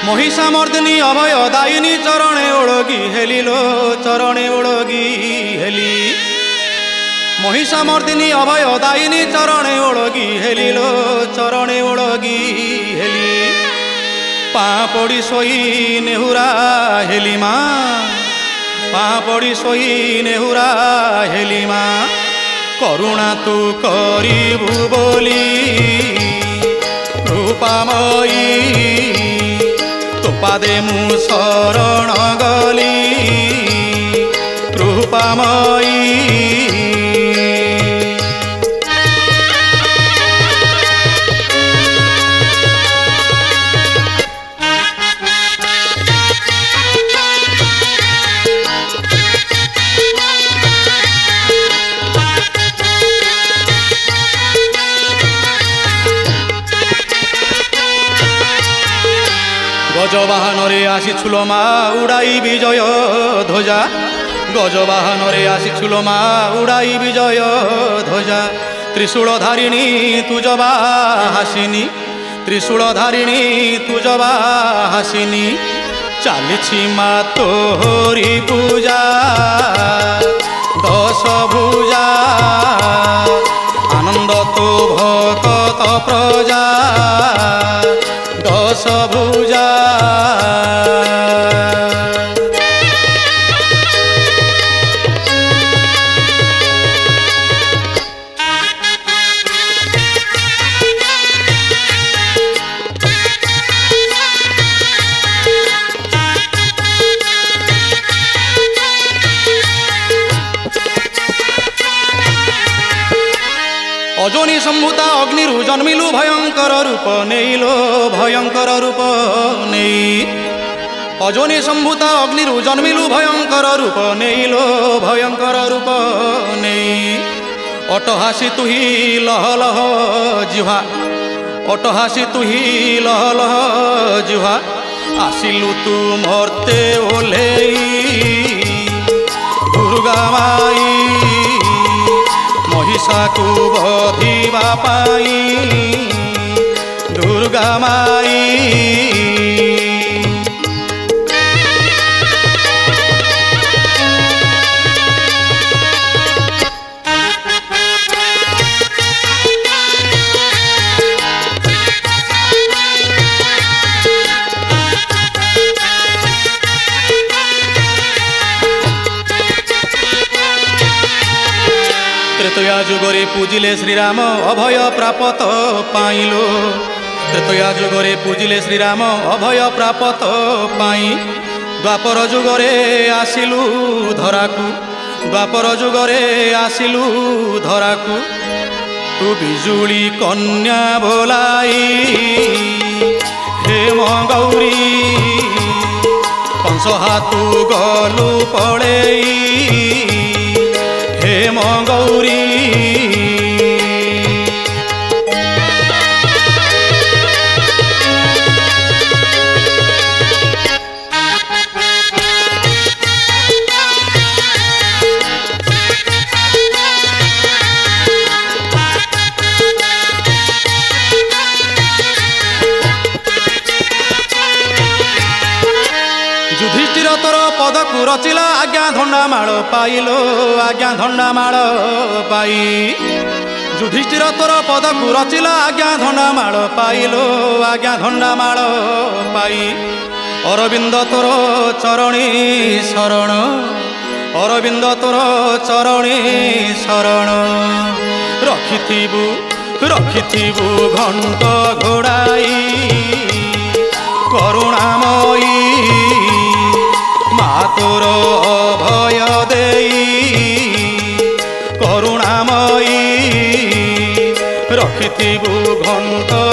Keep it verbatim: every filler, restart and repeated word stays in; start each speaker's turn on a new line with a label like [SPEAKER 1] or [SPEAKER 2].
[SPEAKER 1] महिषामर्दिनी अभय दायिनी चरणे ओळगी हेलिलो चरणे ओळगी हेली महिषामर्दिनी अभय दायिनी चरणे ओळगी हेलिलो चरणे ओळगी हेली पापड़ी सोई नेहुरा हेली मा पापड़ी सोई नेहुरा हेली मा करुणा तू करिबु बोली रूपामयी पादे मु शरण गली रूपामयी गजवाहन रे आसीछुलो मा उड़ाई विजय ध्वजा गजवाहन रे आसीछुलो मा उड़ाई विजय ध्वजा त्रिशूल धारिणी तुजबा हासिनी त्रिशूल धारिणी तुजबा हासिनी चालिछि मा तोहरी पूजा दश भुजा आनंद तो भक्त प्रजा दश भुजा अजनी सम्भूता अग्निरु जन्मिलु भयंकर रूप नेइलो भयंकर रूप नेई अजनी सम्भूता अग्निरु जन्मिलु भयंकर रूप नेइलो भयंकर रूप नेई अटहासी तुही लह लह जिह्वा अटहासी तुही लह लह जिह्वा आसिलु तू मर्ते ओल्हेई दुर्गा माई महिषा को बधिबा पाई दुर्गा माई त्रेतया जुगरे पूजिले श्रीराम अभय प्रापत पाइलो त्रेतया जुगरे पूजिले श्रीराम अभय प्रापत पाई द्वापर जुगरे आसिलु धराकु द्वापर जुगरे आसिलु धराकु तू बिजुली कन्या बोलाई हेम गौरी कंस हाथू गलु पड़ेई हेम गौरी युधिष्ठिर तोर पदकु रचिला आज्ञा धंडा माल पाइलो आज्ञा धंडा माल पाई युधिष्ठिर तोर पदकु रचिला आज्ञा धंडा माल पाइलो आज्ञा धंडा माल पाई अरविंद तोर चरणी शरण अरविंद तोर चरणी शरण रखिथिबु रखिथिबु घंट घोड़ाई करुणामयी तोर अभय देई करुणामयी रखिथिबु घंट